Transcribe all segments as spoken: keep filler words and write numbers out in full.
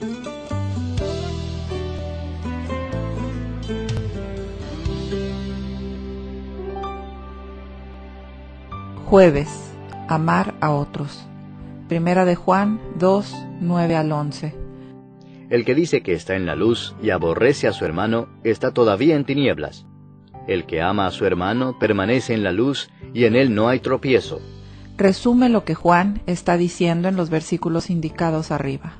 Jueves. Amar a otros. Primera de Juan dos, nueve al once. El que dice que está en la luz y aborrece a su hermano, está todavía en tinieblas. El que ama a su hermano permanece en la luz, y en él no hay tropiezo. Resume lo que Juan está diciendo en los versículos indicados arriba.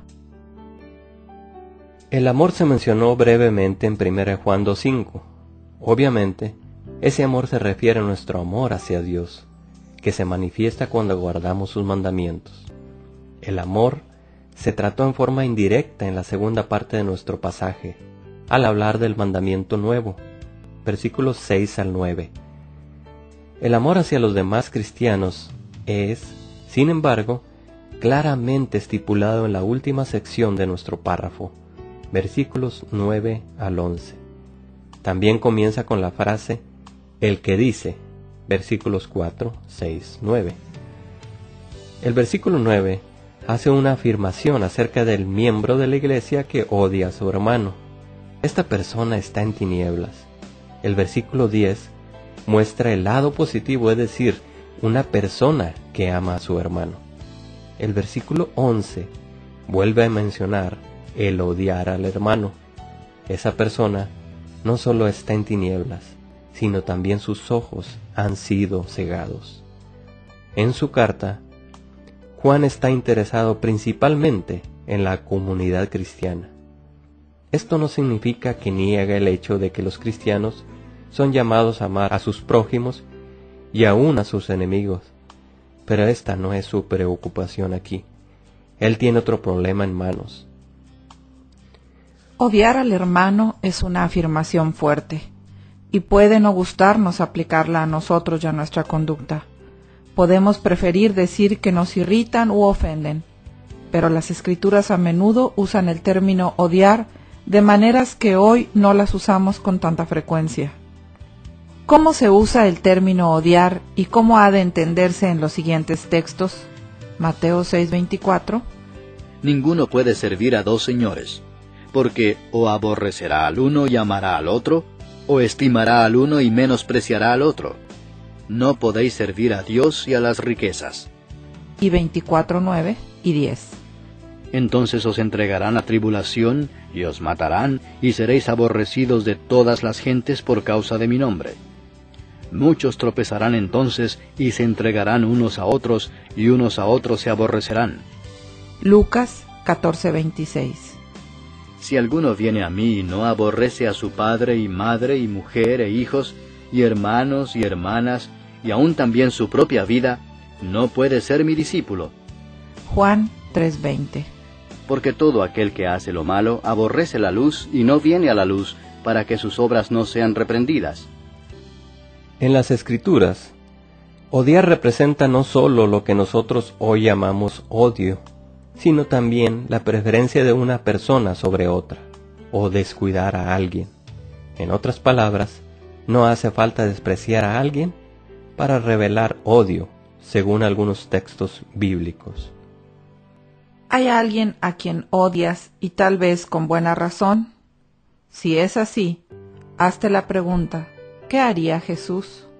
El amor se mencionó brevemente en Primera de Juan dos cinco. Obviamente, ese amor se refiere a nuestro amor hacia Dios, que se manifiesta cuando guardamos sus mandamientos. El amor se trató en forma indirecta en la segunda parte de nuestro pasaje, al hablar del mandamiento nuevo, versículos seis al nueve. El amor hacia los demás cristianos es, sin embargo, claramente estipulado en la última sección de nuestro párrafo, versículos nueve al once. También comienza con la frase, el que dice, versículos cuatro, seis, nueve. El versículo nueve hace una afirmación acerca del miembro de la iglesia que odia a su hermano. Esta persona está en tinieblas. El versículo diez muestra el lado positivo, es decir, una persona que ama a su hermano. El versículo once vuelve a mencionar el odiar al hermano. Esa persona no solo está en tinieblas, sino también sus ojos han sido cegados. En su carta, Juan está interesado principalmente en la comunidad cristiana. Esto no significa que niegue el hecho de que los cristianos son llamados a amar a sus prójimos y aún a sus enemigos, pero esta no es su preocupación aquí. Él tiene otro problema en manos. Odiar al hermano es una afirmación fuerte, y puede no gustarnos aplicarla a nosotros y a nuestra conducta. Podemos preferir decir que nos irritan u ofenden, pero las Escrituras a menudo usan el término odiar de maneras que hoy no las usamos con tanta frecuencia. ¿Cómo se usa el término odiar y cómo ha de entenderse en los siguientes textos? Mateo seis veinticuatro. Ninguno puede servir a dos señores, porque o aborrecerá al uno y amará al otro, o estimará al uno y menospreciará al otro. No podéis servir a Dios y a las riquezas. Y veinticuatro nueve y diez. Entonces os entregarán a tribulación, y os matarán, y seréis aborrecidos de todas las gentes por causa de mi nombre. Muchos tropezarán entonces, y se entregarán unos a otros, y unos a otros se aborrecerán. Lucas catorce veintiséis. Si alguno viene a mí y no aborrece a su padre y madre y mujer e hijos, y hermanos y hermanas, y aún también su propia vida, no puede ser mi discípulo. Juan tres veinte. Porque todo aquel que hace lo malo aborrece la luz y no viene a la luz, para que sus obras no sean reprendidas. En las Escrituras, odiar representa no solo lo que nosotros hoy llamamos odio, sino también la preferencia de una persona sobre otra, o descuidar a alguien. En otras palabras, no hace falta despreciar a alguien para revelar odio, según algunos textos bíblicos. ¿Hay alguien a quien odias y tal vez con buena razón? Si es así, hazte la pregunta, ¿qué haría Jesús?